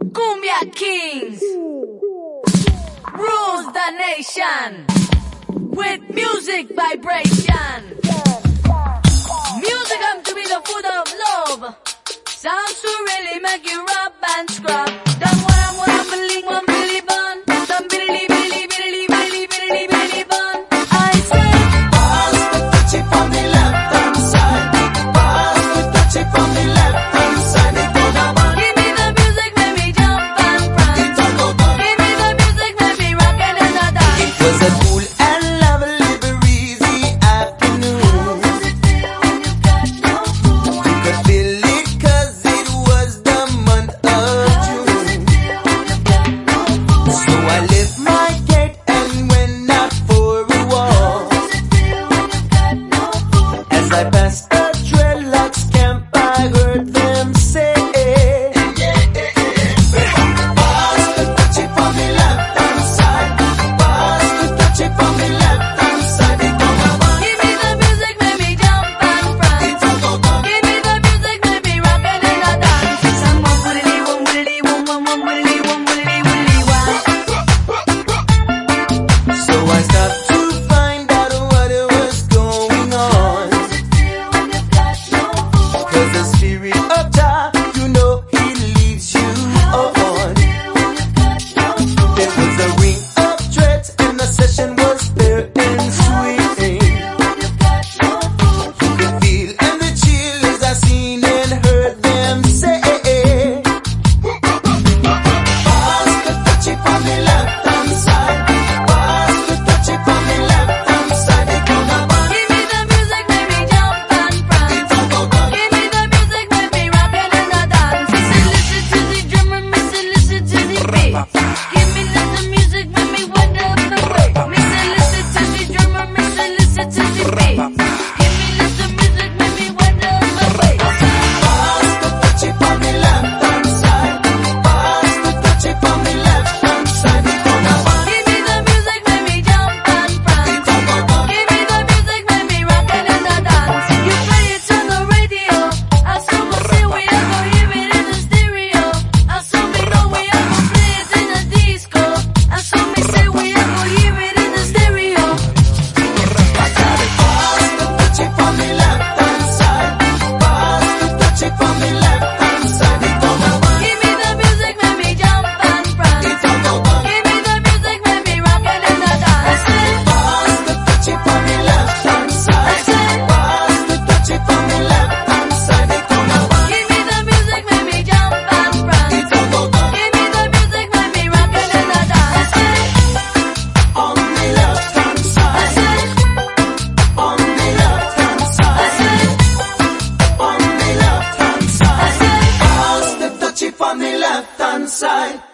Cumbia Kings rules the nation with music vibration. Music come to be the food of love. Sounds to really make you rub and scrub. Don't wanna believe one billy bun. Some billy billy billy billy billy billy bun. I say pass the touchy from the left hand side. Pass the touchy from the left hand side. It gonna bang. Give me the music, make me jump and prance. It a go bang. Give me the music, make me rock and dance. It was a cool and lovely breezy afternoon. How does it feel when you got no food? You could feel it 'cause it was the month of How June. does it feel when you got no food? So I left my gate and went out for a How walk. does it feel when you got no food? As I passed a dreadlocks camp, I heard them say, pass the touchy from the left hand side. Pass the touchy from the left hand side. It gonna bang. Give me the music, make me jump and prance. It a go bang. Give me the music, make me rock and dance. Someone widdly, one widdly, one widdly, one widdly, widdly, wow. So I stopped to find out what it was going on. How does it feel when you got no food? 'Cause the spirit of Jah, you know he leads you How does on. it feel when you got no food? There was a ring of dreads and the session was there and How does sweet. it feel when you got no food? The feel and the chill as I seen and heard them say, pass the touchy from the left hand side. Pass the touchy from the left hand side. It gonna bang. Give me the music, make me jump and prance. It a go bang. Give me the music, make me rock and dance. Listen to the drummer, listen to the beat. Give me the music, make me wind up the way. Listen to the drummer, listen to the beat. Give me the music, make me wind up the way. Pass the touchy from the left hand side. Pass the touchy from the left hand side. It gonna bang. Give me the music, make me jump and prance. It a go bang. Give me the music, make me rock and dance. You play it on the radio. I saw me say we are gonna hear it in the stereo. I saw me know we are gonna play it in the disco. I saw me say we are gonna hear it in the stereo. Pass the touchy from the left hand side. Pass the touchy from the left hand side. It gonna bang. Give me the music, make me jump and prance. It a go bang. Give me the music, make me rock and dance. Pass the touchy from the left hand side. Pass the touchy from the left hand side. It gonna bang. Give me the music, make me jump and prance. It a go bang. Give me the music, make me rock and dance. On the left hand side. On the left hand side. On the left hand side. Pass the touchy from the left hand side.